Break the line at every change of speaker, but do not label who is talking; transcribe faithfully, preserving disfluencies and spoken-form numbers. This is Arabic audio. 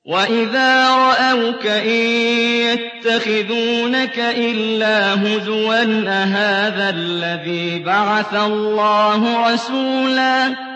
وَإِذَا رَأَوْكَ إِن يَتَّخِذُونَكَ إِلَّا هُزُوًا أَهَٰذَا الَّذِي بَعَثَ اللَّهُ رَسُولًا